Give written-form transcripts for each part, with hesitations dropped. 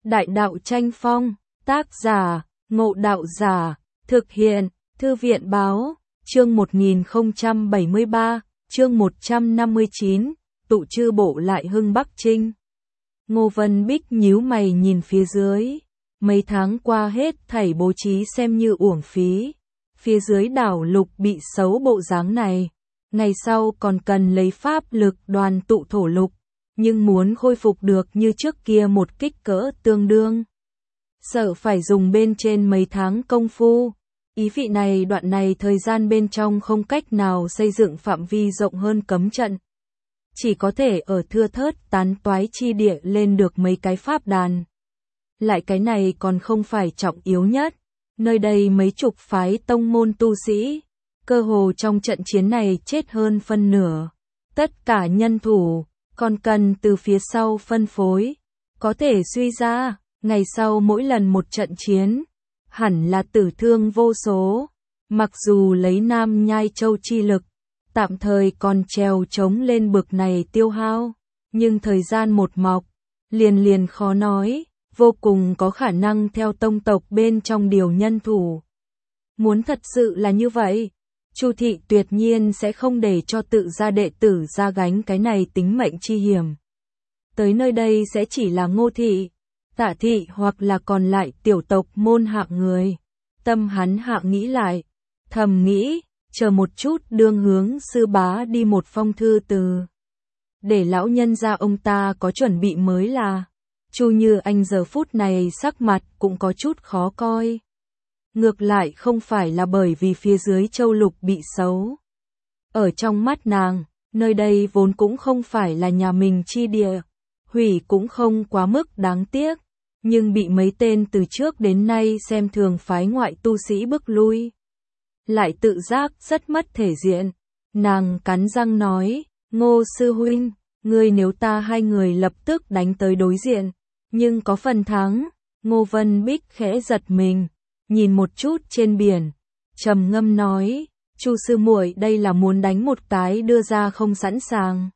Đại đạo tranh phong, tác giả, Ngộ Đạo Giả, thực hiện, Thư viện báo, chương 1073, chương 159, tụ chư bộ lại hưng Bắc Trinh. Ngô Vân Bích nhíu mày nhìn phía dưới, mấy tháng qua hết thảy bố trí xem như uổng phí, phía dưới đảo lục bị xấu bộ dáng này, ngày sau còn cần lấy pháp lực đoàn tụ thổ lục, nhưng muốn khôi phục được như trước kia một kích cỡ tương đương, sợ phải dùng bên trên mấy tháng công phu. Ý vị này đoạn này thời gian bên trong không cách nào xây dựng phạm vi rộng hơn cấm trận. Chỉ có thể ở thưa thớt tán toái chi địa lên được mấy cái pháp đàn. Lại cái này còn không phải trọng yếu nhất. Nơi đây mấy chục phái tông môn tu sĩ, cơ hồ trong trận chiến này chết hơn phân nửa. Tất cả nhân thủ, còn cần từ phía sau phân phối. Có thể suy ra, ngày sau mỗi lần một trận chiến, hẳn là tử thương vô số. Mặc dù lấy Nam Nhai Châu chi lực, tạm thời còn trèo chống lên bực này tiêu hao, nhưng thời gian một mọc, liền khó nói, vô cùng có khả năng theo tông tộc bên trong điều nhân thủ. Muốn thật sự là như vậy, Chu thị tuyệt nhiên sẽ không để cho tự gia đệ tử ra gánh cái này tính mệnh chi hiểm. Tới nơi đây sẽ chỉ là Ngô thị, Tạ thị hoặc là còn lại tiểu tộc môn hạng người. Tâm hắn hạng nghĩ lại, thầm nghĩ, chờ một chút đương hướng sư bá đi một phong thư từ. Để lão nhân gia ông ta có chuẩn bị mới là. Chu Như Anh giờ phút này sắc mặt cũng có chút khó coi. Ngược lại không phải là bởi vì phía dưới châu lục bị xấu. Ở trong mắt nàng, nơi đây vốn cũng không phải là nhà mình chi địa, hủy cũng không quá mức đáng tiếc, nhưng bị mấy tên từ trước đến nay xem thường phái ngoại tu sĩ bức lui. Lại tự giác rất mất thể diện. Nàng cắn răng nói, Ngô sư huynh, ngươi nếu ta hai người lập tức đánh tới đối diện, nhưng có phần thắng. Ngô Vân Bích khẽ giật mình, nhìn một chút trên biển, trầm ngâm nói, Chu sư muội đây là muốn đánh một cái đưa ra không sẵn sàng.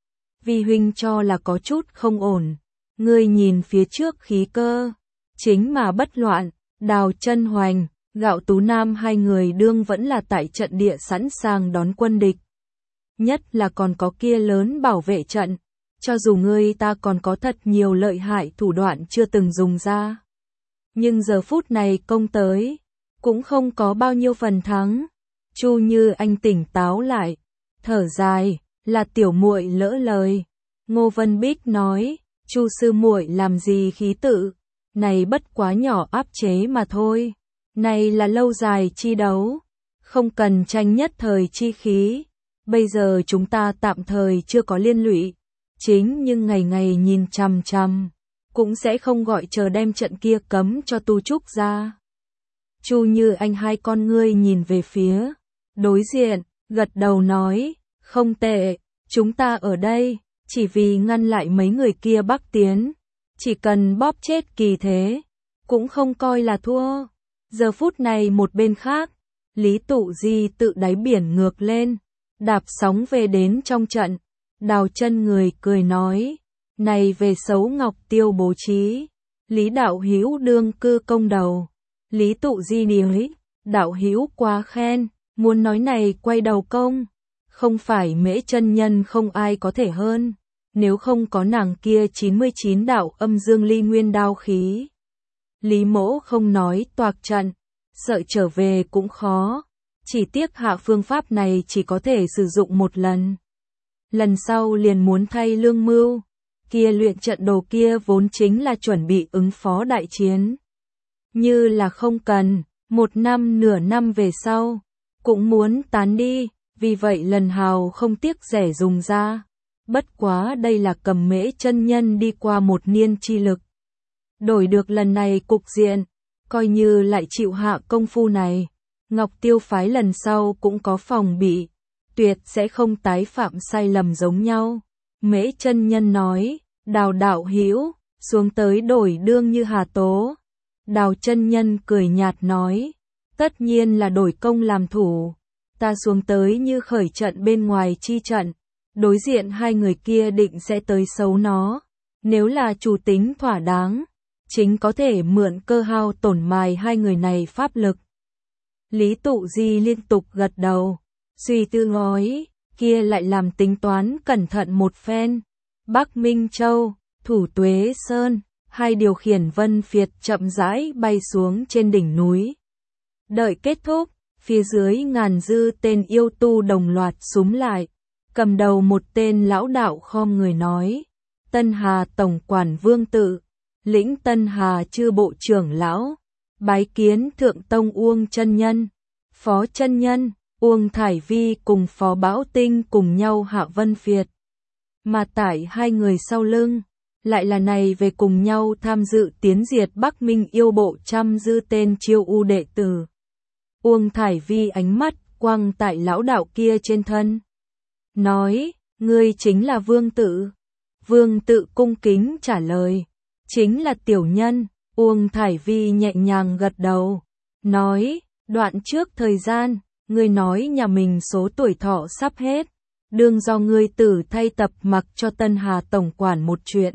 Vi huynh cho là có chút không ổn, ngươi nhìn phía trước khí cơ, chính mà bất loạn, Đào Chân Hoành, Gạo Tú Nam hai người đương vẫn là tại trận địa sẵn sàng đón quân địch. Nhất là còn có kia lớn bảo vệ trận, cho dù ngươi ta còn có thật nhiều lợi hại thủ đoạn chưa từng dùng ra. Nhưng giờ phút này công tới, cũng không có bao nhiêu phần thắng. Chu Như Anh tỉnh táo lại, thở dài, là tiểu muội lỡ lời. Ngô Vân Bích nói, Chu sư muội làm gì khí tự, này bất quá nhỏ áp chế mà thôi. Này là lâu dài chi đấu, không cần tranh nhất thời chi khí. Bây giờ chúng ta tạm thời chưa có liên lụy, chính nhưng ngày ngày nhìn chằm chằm, cũng sẽ không gọi chờ đem trận kia cấm cho tu trúc ra. Chu Như Anh hai con ngươi nhìn về phía đối diện, gật đầu nói, không tệ, chúng ta ở đây, chỉ vì ngăn lại mấy người kia bắc tiến, chỉ cần bóp chết Kỳ Thế, cũng không coi là thua. Giờ phút này một bên khác, Lý Tụ Di tự đáy biển ngược lên, đạp sóng về đến trong trận. Đào Chân người cười nói, này về xấu Ngọc Tiêu bố trí, Lý đạo hữu đương cư công đầu. Lý Tụ Di nói, đạo hữu quá khen, muốn nói này quay đầu công, không phải Mễ chân nhân không ai có thể hơn, nếu không có nàng kia 99 đạo âm dương ly nguyên đao khí. Lý mỗ không nói toạc trận, sợ trở về cũng khó, chỉ tiếc hạ phương pháp này chỉ có thể sử dụng một lần. Lần sau liền muốn thay lương mưu, kia luyện trận đồ kia vốn chính là chuẩn bị ứng phó đại chiến. Như là không cần, một năm nửa năm về sau, cũng muốn tán đi, vì vậy lần hào không tiếc rẻ dùng ra. Bất quá đây là cầm Mễ chân nhân đi qua một niên chi lực. Đổi được lần này cục diện, coi như lại chịu hạ công phu này, Ngọc Tiêu phái lần sau cũng có phòng bị, tuyệt sẽ không tái phạm sai lầm giống nhau. Mễ chân nhân nói, Đào đạo hữu xuống tới đổi đương như Hà Tố. Đào chân nhân cười nhạt nói, tất nhiên là đổi công làm thủ, ta xuống tới như khởi trận bên ngoài chi trận, đối diện hai người kia định sẽ tới xấu nó, nếu là chủ tính thỏa đáng, chính có thể mượn cơ hao tổn mài hai người này pháp lực. Lý Tụ Di liên tục gật đầu, suy tư nói, kia lại làm tính toán cẩn thận một phen. Bắc Minh Châu, Thủ Tuế Sơn, hai điều khiển vân phiệt chậm rãi bay xuống trên đỉnh núi. Đợi kết thúc, phía dưới ngàn dư tên yêu tu đồng loạt xúm lại, cầm đầu một tên lão đạo khom người nói, Tân Hà Tổng quản Vương Tự, lĩnh Tân Hà chư bộ trưởng lão, bái kiến Thượng Tông Uông chân nhân, Phó chân nhân, Uông Thải Vi cùng Phó Bảo Tinh cùng nhau hạ vân phiệt. Mà tại hai người sau lưng, lại là này về cùng nhau tham dự tiến diệt Bắc Minh yêu bộ trăm dư tên chiêu u đệ tử. Uông Thải Vi ánh mắt quăng tại lão đạo kia trên thân. Nói, ngươi chính là Vương Tự. Vương Tự cung kính trả lời, chính là tiểu nhân. Uông Thải Vi nhẹ nhàng gật đầu. Nói, đoạn trước thời gian, ngươi nói nhà mình số tuổi thọ sắp hết. Đương do ngươi tử thay tập mặc cho Tân Hà Tổng quản một chuyện.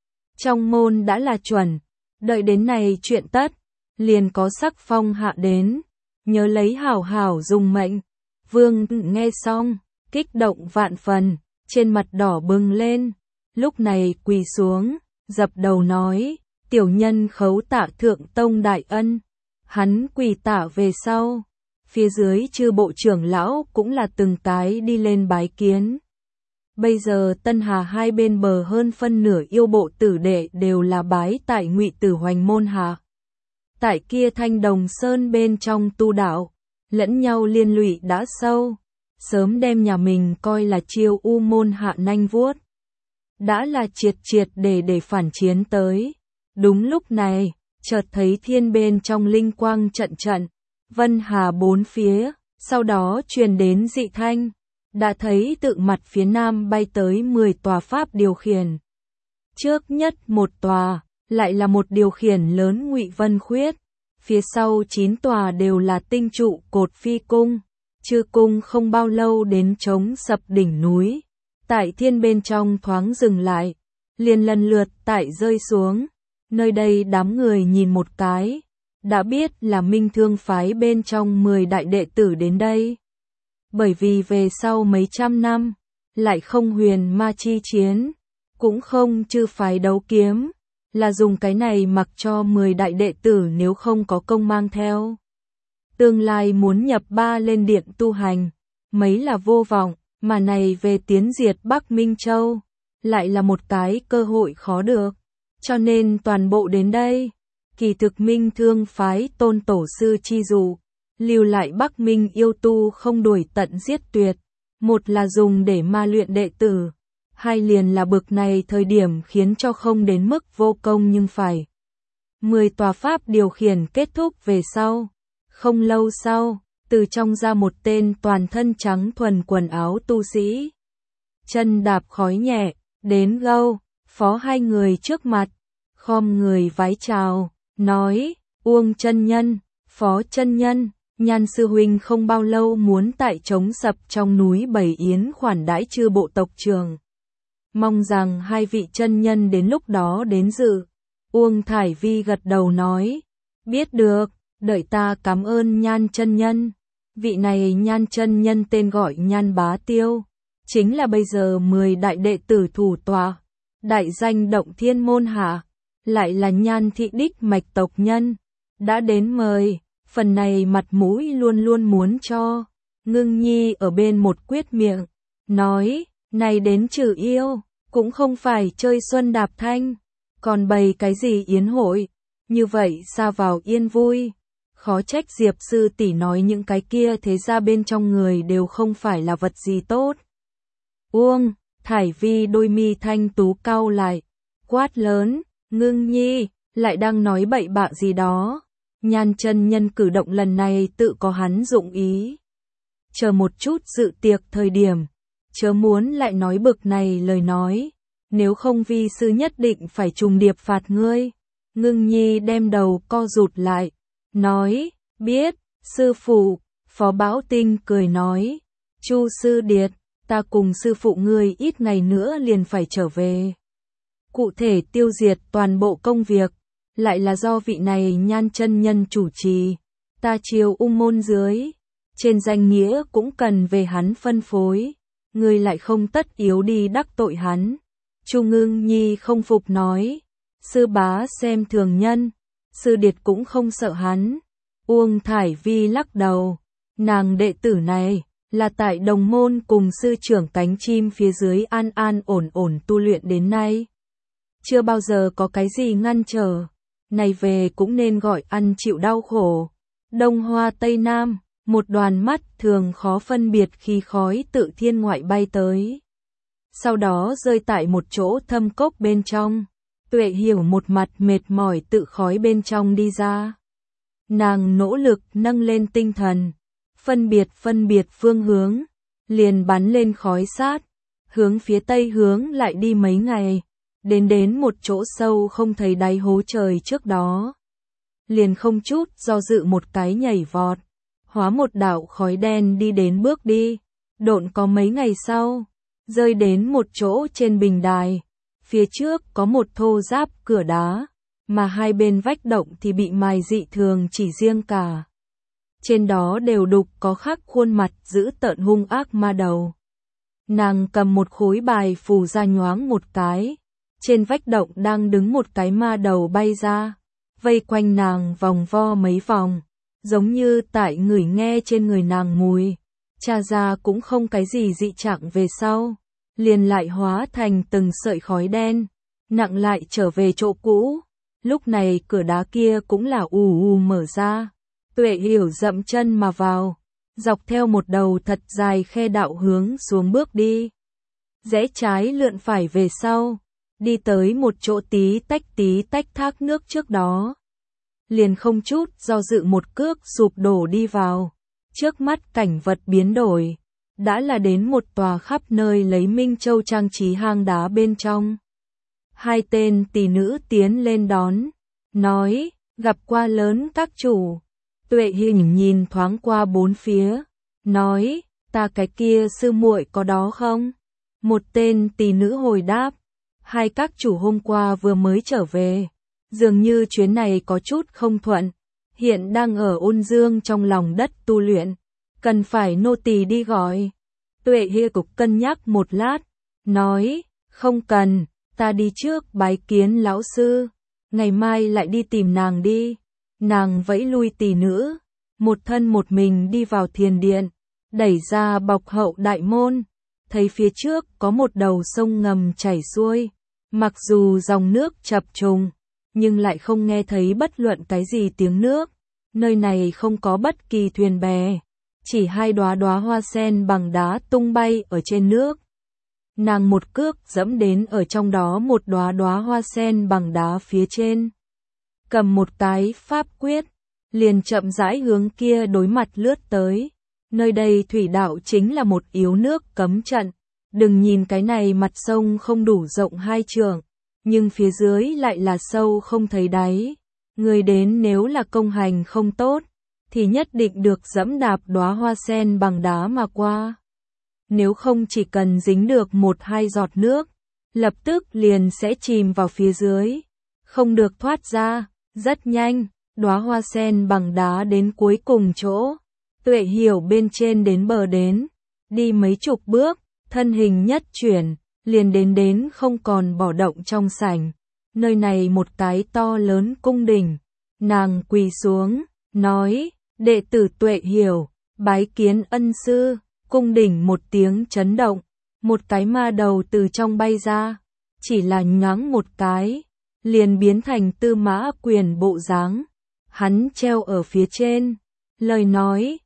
Trong môn đã là chuẩn, đợi đến này chuyện tất, liền có sắc phong hạ đến, nhớ lấy hảo hảo dùng mệnh. Vương nghe xong, kích động vạn phần, trên mặt đỏ bừng lên, lúc này quỳ xuống, dập đầu nói, tiểu nhân khấu tạ Thượng Tông đại ân. Hắn quỳ tạ về sau, phía dưới chư bộ trưởng lão cũng là từng cái đi lên bái kiến. Bây giờ Tân Hà hai bên bờ hơn phân nửa yêu bộ tử đệ đều là bái tại Ngụy Tử Hoành môn hạ. Tại kia Thanh Đồng Sơn bên trong tu đạo, lẫn nhau liên lụy đã sâu, sớm đem nhà mình coi là chiêu u môn hạ nanh vuốt. Đã là triệt triệt để phản chiến tới. Đúng lúc này, chợt thấy thiên bên trong linh quang trận trận, vân hà bốn phía, sau đó truyền đến dị thanh. Đã thấy tự mặt phía nam bay tới 10 tòa pháp điều khiển. Trước nhất một tòa, lại là một điều khiển lớn Ngụy Vân Khuyết. Phía sau 9 tòa đều là tinh trụ cột phi cung. Chư cung không bao lâu đến chống sập đỉnh núi. Tại thiên bên trong thoáng dừng lại, liền lần lượt tại rơi xuống. Nơi đây đám người nhìn một cái, đã biết là Minh Thương phái bên trong 10 đại đệ tử đến đây. Bởi vì về sau mấy trăm năm, lại không huyền ma chi chiến, cũng không chư phái đấu kiếm, là dùng cái này mặc cho 10 đại đệ tử nếu không có công mang theo. Tương lai muốn nhập ba lên điện tu hành, mấy là vô vọng, mà này về tiến diệt Bắc Minh Châu, lại là một cái cơ hội khó được. Cho nên toàn bộ đến đây, kỳ thực Minh Thương phái tôn tổ sư chi dụ, lưu lại Bắc Minh yêu tu không đuổi tận giết tuyệt, một là dùng để ma luyện đệ tử, hai liền là bực này thời điểm khiến cho không đến mức vô công nhưng phải. 10 tòa pháp điều khiển kết thúc về sau, không lâu sau, từ trong ra một tên toàn thân trắng thuần quần áo tu sĩ. Chân đạp khói nhẹ, đến gâu, phó hai người trước mặt, khom người vái chào, nói, Uông chân nhân, Phó chân nhân, Nhan sư huynh không bao lâu muốn tại trống sập trong núi Bầy Yến khoản đãi chư bộ tộc trưởng. Mong rằng hai vị chân nhân đến lúc đó đến dự. Uông Thải Vi gật đầu nói, biết được, đợi ta cảm ơn Nhan chân nhân. Vị này Nhan chân nhân tên gọi Nhan Bá Tiêu, chính là bây giờ 10 đại đệ tử thủ tọa, đại danh động thiên môn hạ, lại là Nhan thị đích mạch tộc nhân, đã đến mời. Phần này mặt mũi luôn luôn muốn cho. Ngưng Nhi ở bên một quyết miệng, nói, này đến trừ yêu, cũng không phải chơi xuân đạp thanh, còn bày cái gì yến hội, như vậy xa vào yên vui. Khó trách Diệp sư tỷ nói những cái kia thế ra bên trong người đều không phải là vật gì tốt. Uông Thải Vi đôi mi thanh tú cau lại, quát lớn, Ngưng Nhi, lại đang nói bậy bạ gì đó. Nhan chân nhân cử động lần này tự có hắn dụng ý. Chờ một chút dự tiệc thời điểm, chớ muốn lại nói bực này lời nói, nếu không vi sư nhất định phải trùng điệp phạt ngươi. Ngưng Nhi đem đầu co rụt lại, nói, biết, sư phụ. Phó Bảo Tinh cười nói, Chu sư điệt, ta cùng sư phụ ngươi ít ngày nữa liền phải trở về. Cụ thể tiêu diệt toàn bộ công việc, lại là do vị này Nhan chân nhân chủ trì. Ta chiều ung môn dưới, trên danh nghĩa cũng cần về hắn phân phối, ngươi lại không tất yếu đi đắc tội hắn. Chu Ngưng Nhi không phục nói, sư bá xem thường nhân, sư điệt cũng không sợ hắn. Uông Thải Vi lắc đầu, nàng đệ tử này là tại đồng môn cùng sư trưởng cánh chim phía dưới an an ổn ổn tu luyện đến nay. Chưa bao giờ có cái gì ngăn trở, này về cũng nên gọi ăn chịu đau khổ. Đông Hoa Tây Nam, một đoàn mắt thường khó phân biệt khi khói tự thiên ngoại bay tới. Sau đó rơi tại một chỗ thâm cốc bên trong, Tuệ Hiểu một mặt mệt mỏi tự khói bên trong đi ra. Nàng nỗ lực nâng lên tinh thần, phân biệt phương hướng, liền bắn lên khói sát, hướng phía tây hướng lại đi mấy ngày, đến một chỗ sâu không thấy đáy hố trời trước đó. Liền không chút do dự một cái nhảy vọt, hóa một đạo khói đen đi đến bước đi, độn có mấy ngày sau, rơi đến một chỗ trên bình đài, phía trước có một thô giáp cửa đá, mà hai bên vách động thì bị mài dị thường chỉ riêng cả. Trên đó đều đục có khắc khuôn mặt dữ tợn hung ác ma đầu. Nàng cầm một khối bài phù ra nhoáng một cái, trên vách động đang đứng một cái ma đầu bay ra, vây quanh nàng vòng vo mấy vòng, giống như tại ngửi nghe trên người nàng mùi, tra ra cũng không cái gì dị trạng về sau, liền lại hóa thành từng sợi khói đen, nặng lại trở về chỗ cũ. Lúc này cửa đá kia cũng là ù ù mở ra, Tuệ Hiểu dậm chân mà vào, dọc theo một đầu thật dài khe đạo hướng xuống bước đi. Rẽ trái lượn phải về sau, đi tới một chỗ tí tách thác nước trước đó. Liền không chút do dự một cước sụp đổ đi vào, trước mắt cảnh vật biến đổi, đã là đến một tòa khắp nơi lấy minh châu trang trí hang đá bên trong. Hai tên tỷ nữ tiến lên đón, nói, gặp qua lớn các chủ. Tuệ Hình nhìn thoáng qua bốn phía, nói, ta cái kia sư muội có đó không? Một tên tỷ nữ hồi đáp, hai các chủ hôm qua vừa mới trở về, dường như chuyến này có chút không thuận, hiện đang ở Ôn Dương trong lòng đất tu luyện, cần phải nô tỳ đi gọi. Tuệ Hi cục cân nhắc một lát, nói, không cần, ta đi trước bái kiến lão sư, ngày mai lại đi tìm nàng đi. Nàng vẫy lui tỷ nữ, một thân một mình đi vào thiền điện, đẩy ra bọc hậu đại môn, thấy phía trước có một đầu sông ngầm chảy xuôi, mặc dù dòng nước chập trùng, nhưng lại không nghe thấy bất luận cái gì tiếng nước, nơi này không có bất kỳ thuyền bè, chỉ hai đóa hoa sen bằng đá tung bay ở trên nước. Nàng một cước dẫm đến ở trong đó một đóa hoa sen bằng đá phía trên. Cầm một cái pháp quyết, liền chậm rãi hướng kia đối mặt lướt tới. Nơi đây thủy đạo chính là một yếu nước cấm trận. Đừng nhìn cái này mặt sông không đủ rộng 2 trượng, nhưng phía dưới lại là sâu không thấy đáy. Người đến nếu là công hành không tốt, thì nhất định được dẫm đạp đóa hoa sen bằng đá mà qua. Nếu không chỉ cần dính được 1-2 giọt nước, lập tức liền sẽ chìm vào phía dưới, không được thoát ra. Rất nhanh, đóa hoa sen bằng đá đến cuối cùng chỗ, Tuệ Hiểu bên trên đến bờ đến, đi mấy chục bước, thân hình nhất chuyển, liền đến không còn bỏ động trong sảnh. Nơi này một cái to lớn cung đình, nàng quỳ xuống, nói, đệ tử Tuệ Hiểu, bái kiến ân sư. Cung đình một tiếng chấn động, một cái ma đầu từ trong bay ra, chỉ là nhoáng một cái, liền biến thành Tư Mã Quyền bộ dáng. Hắn treo ở phía trên, lời nói,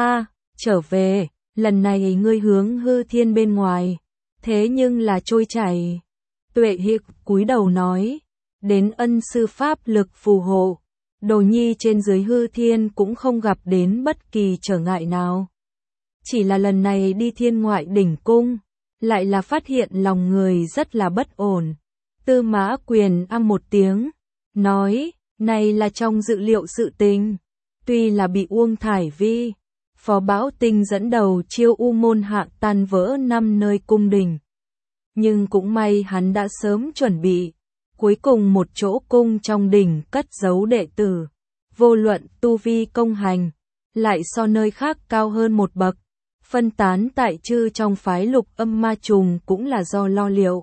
trở về, lần này ngươi hướng hư thiên bên ngoài, thế nhưng là trôi chảy. Tuệ Hiệp cúi đầu nói, đến ân sư pháp lực phù hộ, đồ nhi trên dưới hư thiên cũng không gặp đến bất kỳ trở ngại nào. Chỉ là lần này đi thiên ngoại đỉnh cung, lại là phát hiện lòng người rất là bất ổn. Tư Mã Quyền một tiếng, nói, này là trong dự liệu sự tình. Tuy là bị Uông Thải Vi, Phó Bảo Tinh dẫn đầu chiêu u môn hạ tan vỡ 5 nơi cung đình. Nhưng cũng may hắn đã sớm chuẩn bị, Cuối cùng một chỗ cung trong đỉnh cất giấu đệ tử, vô luận tu vi công hành, lại so nơi khác cao hơn một bậc, phân tán tại chư trong phái Lục Âm Ma Trùng cũng là do lo liệu.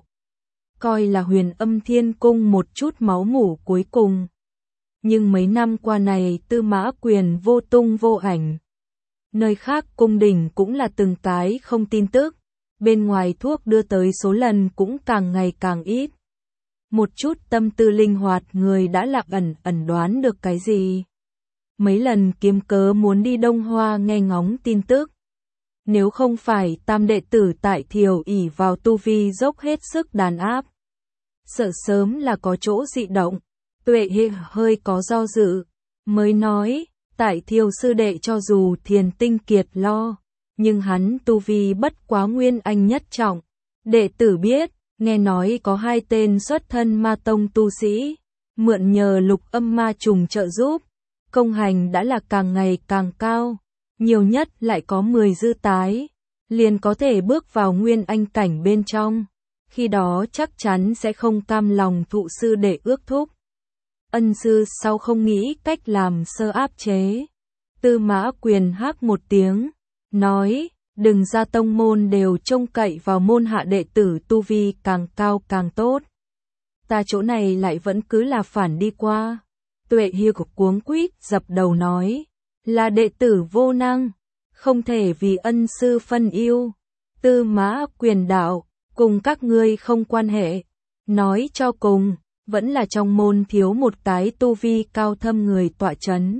Coi là Huyền Âm Thiên Cung một chút máu mủ cuối cùng. Nhưng mấy năm qua này Tư Mã Quyền vô tung vô ảnh. Nơi khác cung đình cũng là từng cái không tin tức, bên ngoài thuốc đưa tới số lần cũng càng ngày càng ít. Một chút tâm tư linh hoạt người đã lạc ẩn đoán được cái gì. Mấy lần kiếm cớ muốn đi Đông Hoa nghe ngóng tin tức. Nếu không phải tam đệ tử tại Thiều ỷ vào tu vi dốc hết sức đàn áp, sợ sớm là có chỗ dị động. Tuệ Hi hơi có do dự, mới nói, tại Thiều sư đệ cho dù thiền tinh kiệt lo, nhưng hắn tu vi bất quá nguyên anh nhất trọng. Đệ tử biết, nghe nói có 2 tên xuất thân ma tông tu sĩ, mượn nhờ Lục Âm Ma Trùng trợ giúp, công hành đã là càng ngày càng cao, nhiều nhất lại có 10 dư tái, liền có thể bước vào nguyên anh cảnh bên trong. Khi đó chắc chắn sẽ không cam lòng thụ sư để ước thúc. Ân sư sau không nghĩ cách làm sơ áp chế. Tư Mã Quyền hác một tiếng, nói, đừng ra tông môn đều trông cậy vào môn hạ đệ tử tu vi càng cao càng tốt. Ta chỗ này lại vẫn cứ là phản đi qua. Tuệ Hi cuống quýt dập đầu nói, là đệ tử vô năng, không thể vì ân sư phân ưu. Tư Mã Quyền đạo, cùng các ngươi không quan hệ. Nói cho cùng, vẫn là trong môn thiếu một cái tu vi cao thâm người tọa chấn.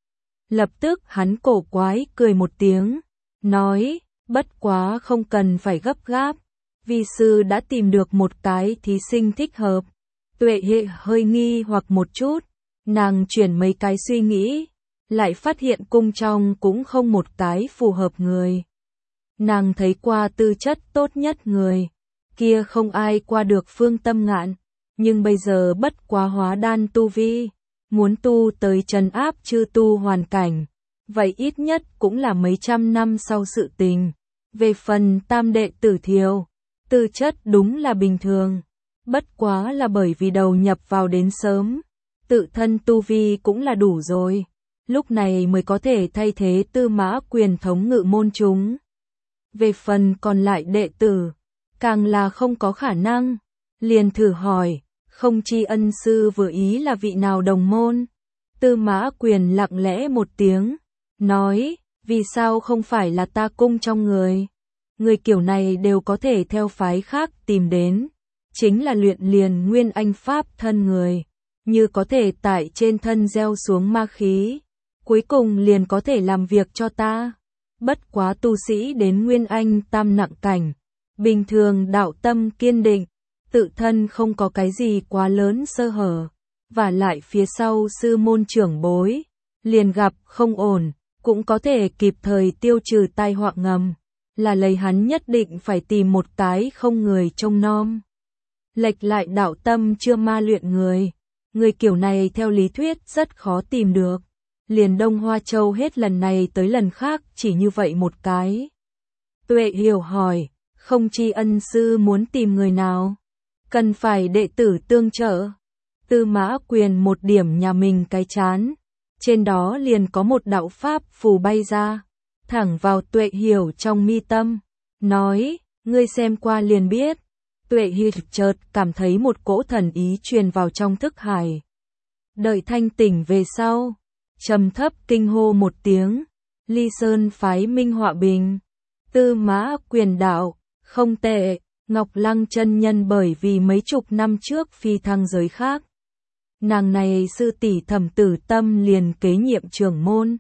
Lập tức hắn cổ quái cười một tiếng, nói, bất quá không cần phải gấp gáp, vi sư đã tìm được một cái thí sinh thích hợp. Tuệ Hi hơi nghi hoặc một chút, nàng chuyển mấy cái suy nghĩ, lại phát hiện cung trong cũng không một cái phù hợp người. Nàng thấy qua tư chất tốt nhất người, kia không ai qua được Phương Tâm Ngạn, nhưng bây giờ bất quá hóa đan tu vi, muốn tu tới trấn áp chư tu hoàn cảnh, vậy ít nhất cũng là mấy trăm năm sau sự tình. Về phần tam đệ tử Thiều, tư chất đúng là bình thường, bất quá là bởi vì đầu nhập vào đến sớm, tự thân tu vi cũng là đủ rồi, lúc này mới có thể thay thế Tư Mã Quyền thống ngự môn chúng. Về phần còn lại đệ tử, càng là không có khả năng, liền thử hỏi, không chi ân sư vừa ý là vị nào đồng môn. Tư Mã Quyền lặng lẽ một tiếng, nói, vì sao không phải là ta cung trong người. Người kiểu này đều có thể theo phái khác tìm đến, chính là luyện liền nguyên anh pháp thân người, như có thể tại trên thân gieo xuống ma khí, cuối cùng liền có thể làm việc cho ta. Bất quá tu sĩ đến nguyên anh tam nặng cảnh, bình thường đạo tâm kiên định, tự thân không có cái gì quá lớn sơ hở, và lại phía sau sư môn trưởng bối, liền gặp không ổn, cũng có thể kịp thời tiêu trừ tai họa ngầm, là lấy hắn nhất định phải tìm một cái không người trông nom. Lệch lại đạo tâm chưa ma luyện người kiểu này theo lý thuyết rất khó tìm được. Liền Đông Hoa Châu hết lần này tới lần khác chỉ như vậy một cái. Tuệ Hiểu hỏi, không chi ân sư muốn tìm người nào? Cần phải đệ tử tương trợ. Tư Mã Quyền một điểm nhà mình cái chán, trên đó liền có một đạo pháp phù bay ra, thẳng vào Tuệ Hiểu trong mi tâm, nói, ngươi xem qua liền biết. Tuệ Hiểu chợt cảm thấy một cỗ thần ý truyền vào trong thức hải. Đợi thanh tỉnh về sau, trầm thấp kinh hô một tiếng, Ly Sơn phái Minh Họa Bình. Tư Mã Quyền đạo, không tệ, Ngọc Lăng chân nhân bởi vì mấy chục năm trước phi thăng giới khác. Nàng này sư tỷ Thẩm Tử Tâm liền kế nhiệm trưởng môn.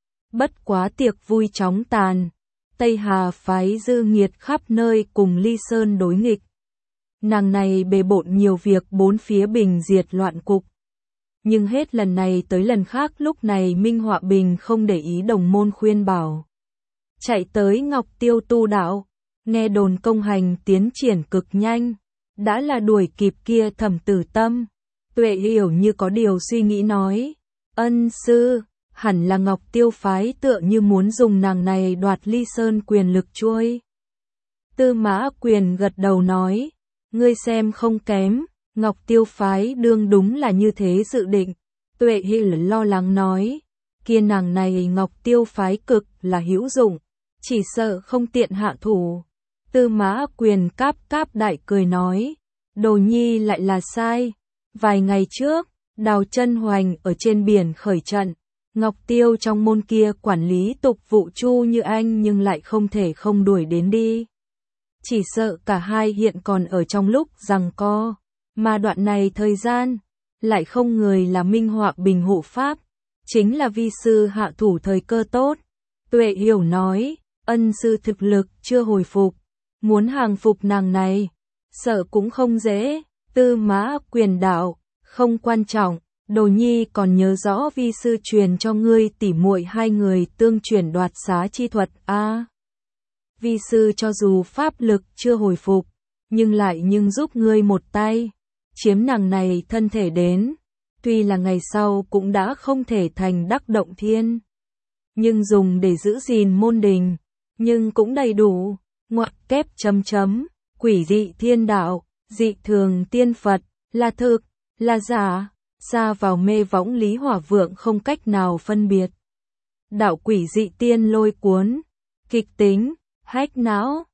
Bất quá tiệc vui chóng tàn, Tây Hà phái Dư Nghiệt khắp nơi cùng Ly Sơn đối nghịch. Nàng này bề bộn nhiều việc bốn phía bình diệt loạn cục. Nhưng hết lần này tới lần khác lúc này Minh Họa Bình không để ý đồng môn khuyên bảo. Chạy tới Ngọc Tiêu tu đạo, nghe đồn công hành tiến triển cực nhanh, đã là đuổi kịp kia Thẩm Tử Tâm. Tuệ Hiểu như có điều suy nghĩ nói, ân sư, hẳn là Ngọc Tiêu phái tựa như muốn dùng nàng này đoạt Ly Sơn quyền lực chuôi. Tư Mã Quyền gật đầu nói, ngươi xem không kém, Ngọc Tiêu phái đương đúng là như thế dự định. Tuệ Hy lo lắng nói, kia nàng này Ngọc Tiêu phái cực là hữu dụng, chỉ sợ không tiện hạ thủ. Tư Mã Quyền cáp cáp đại cười nói, Đồ Nhi lại là sai. Vài ngày trước, Đào Chân Hoành ở trên biển khởi trận, Ngọc Tiêu trong môn kia quản lý tục vụ Chu Như Anh nhưng lại không thể không đuổi đến đi. Chỉ sợ cả hai hiện còn ở trong lúc giằng co, mà đoạn này thời gian, lại không người là minh họa bình hộ pháp, chính là vi sư hạ thủ thời cơ tốt. Tuệ Hiểu nói, ân sư thực lực chưa hồi phục, muốn hàng phục nàng này, sợ cũng không dễ. Tư Mã Quyền đạo, không quan trọng, Đồ Nhi còn nhớ rõ vi sư truyền cho ngươi tỉ muội hai người tương truyền đoạt xá chi thuật a. Vi sư cho dù pháp lực chưa hồi phục, nhưng giúp ngươi một tay, chiếm nàng này thân thể đến, tuy là ngày sau cũng đã không thể thành đắc động thiên, nhưng dùng để giữ gìn môn đình, nhưng cũng đầy đủ. Ngoặc kép chấm chấm, quỷ dị thiên đạo, dị thường tiên Phật, là thực, là giả, xa vào mê võng Lý Hỏa Vượng không cách nào phân biệt. Đạo quỷ dị tiên lôi cuốn, kịch tính, hách não,